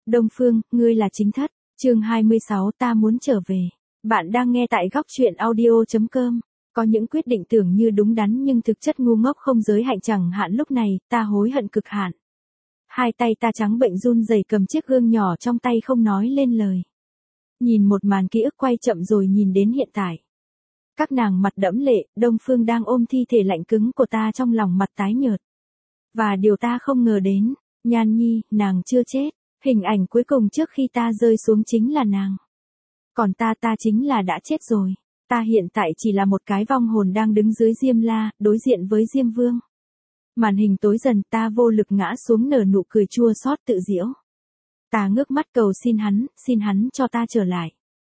Đông Phương, ngươi là chính thất. Chương 26, ta muốn trở về. Bạn đang nghe tại góc truyện audio.com. Có những quyết định tưởng như đúng đắn nhưng thực chất ngu ngốc không giới hạn, chẳng hạn lúc này, ta hối hận cực hạn. Hai tay ta trắng bệnh run rẩy cầm chiếc gương nhỏ trong tay không nói lên lời. Nhìn một màn ký ức quay chậm rồi nhìn đến hiện tại. Các nàng mặt đẫm lệ, Đông Phương đang ôm thi thể lạnh cứng của ta trong lòng, mặt tái nhợt. Và điều ta không ngờ đến, Nhan Nhi, nàng chưa chết. Hình ảnh cuối cùng trước khi ta rơi xuống chính là nàng. Còn ta chính là đã chết rồi. Ta hiện tại chỉ là một cái vong hồn đang đứng dưới Diêm La, đối diện với Diêm Vương. Màn hình tối dần, ta vô lực ngã xuống nở nụ cười chua xót tự giễu. Ta ngước mắt cầu xin hắn cho ta trở lại.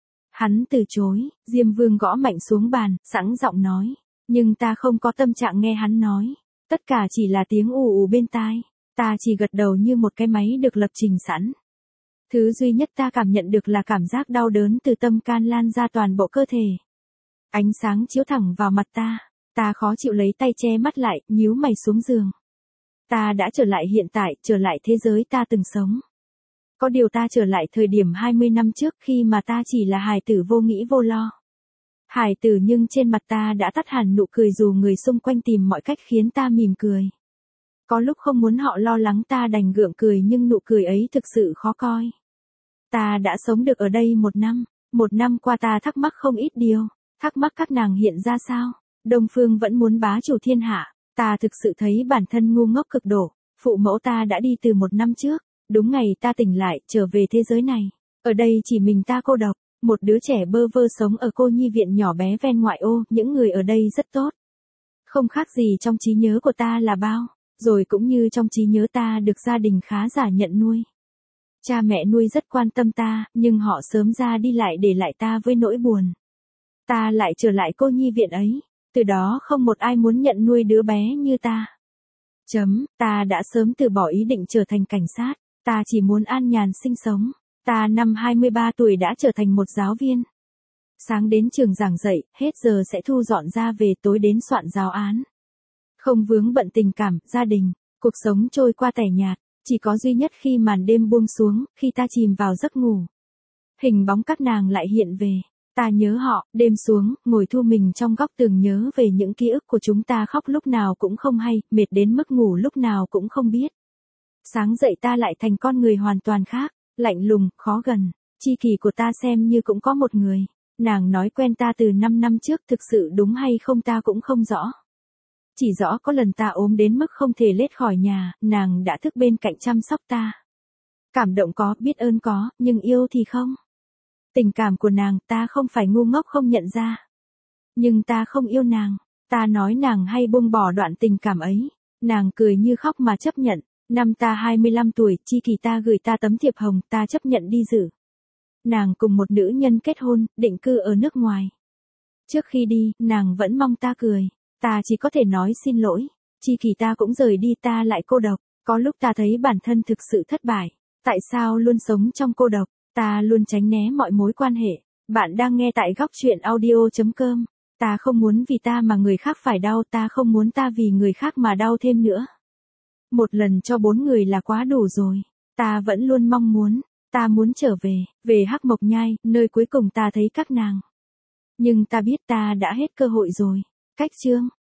Hắn từ chối, Diêm Vương gõ mạnh xuống bàn, sẵn giọng nói. Nhưng ta không có tâm trạng nghe hắn nói. Tất cả chỉ là tiếng ù ù bên tai. Ta chỉ gật đầu như một cái máy được lập trình sẵn. Thứ duy nhất ta cảm nhận được là cảm giác đau đớn từ tâm can lan ra toàn bộ cơ thể. Ánh sáng chiếu thẳng vào mặt ta. Ta khó chịu lấy tay che mắt lại, nhíu mày xuống giường. Ta đã trở lại hiện tại, trở lại thế giới ta từng sống. Có điều ta trở lại thời điểm 20 năm trước khi mà ta chỉ là hài tử vô nghĩ vô lo. Hài tử nhưng trên mặt ta đã tắt hẳn nụ cười dù người xung quanh tìm mọi cách khiến ta mỉm cười. Có lúc không muốn họ lo lắng ta đành gượng cười nhưng nụ cười ấy thực sự khó coi. Ta đã sống được ở đây 1 năm. 1 năm qua ta thắc mắc không ít điều. Thắc mắc các nàng hiện ra sao. Đông Phương vẫn muốn bá chủ thiên hạ. Ta thực sự thấy bản thân ngu ngốc cực độ. Phụ mẫu ta đã đi từ 1 năm trước. Đúng ngày ta tỉnh lại, trở về thế giới này. Ở đây chỉ mình ta cô độc. Một đứa trẻ bơ vơ sống ở cô nhi viện nhỏ bé ven ngoại ô. Những người ở đây rất tốt. Không khác gì trong trí nhớ của ta là bao. Rồi cũng như trong trí nhớ ta được gia đình khá giả nhận nuôi. Cha mẹ nuôi rất quan tâm ta, nhưng họ sớm ra đi lại để lại ta với nỗi buồn. Ta lại trở lại cô nhi viện ấy, từ đó không một ai muốn nhận nuôi đứa bé như ta. Ta đã sớm từ bỏ ý định trở thành cảnh sát, ta chỉ muốn an nhàn sinh sống. Ta năm 23 tuổi đã trở thành một giáo viên. Sáng đến trường giảng dạy, hết giờ sẽ thu dọn ra về, tối đến soạn giáo án. Không vướng bận tình cảm, gia đình, cuộc sống trôi qua tẻ nhạt, chỉ có duy nhất khi màn đêm buông xuống, khi ta chìm vào giấc ngủ. Hình bóng các nàng lại hiện về, ta nhớ họ, đêm xuống, ngồi thu mình trong góc tường nhớ về những ký ức của chúng ta, khóc lúc nào cũng không hay, mệt đến mức ngủ lúc nào cũng không biết. Sáng dậy ta lại thành con người hoàn toàn khác, lạnh lùng, khó gần, tri kỷ của ta xem như cũng có một người. Nàng nói quen ta từ 5 năm trước, thực sự đúng hay không ta cũng không rõ. Chỉ rõ có lần ta ốm đến mức không thể lết khỏi nhà, nàng đã thức bên cạnh chăm sóc ta. Cảm động có, biết ơn có, nhưng yêu thì không. Tình cảm của nàng, ta không phải ngu ngốc không nhận ra. Nhưng ta không yêu nàng, ta nói nàng hay buông bỏ đoạn tình cảm ấy. Nàng cười như khóc mà chấp nhận. Năm ta 25 tuổi, tri kỷ ta gửi ta tấm thiệp hồng, ta chấp nhận đi dự. Nàng cùng một nữ nhân kết hôn, định cư ở nước ngoài. Trước khi đi, nàng vẫn mong ta cười. Ta chỉ có thể nói xin lỗi. Tri kỷ ta cũng rời đi, ta lại cô độc. Có lúc ta thấy bản thân thực sự thất bại. Tại sao luôn sống trong cô độc? Ta luôn tránh né mọi mối quan hệ. Bạn đang nghe tại góc truyện audio.com. Ta không muốn vì ta mà người khác phải đau. Ta không muốn ta vì người khác mà đau thêm nữa. Một lần cho 4 người là quá đủ rồi. Ta vẫn luôn mong muốn. Ta muốn trở về Hắc Mộc Nhai, nơi cuối cùng ta thấy các nàng. Nhưng ta biết ta đã hết cơ hội rồi. Cách chương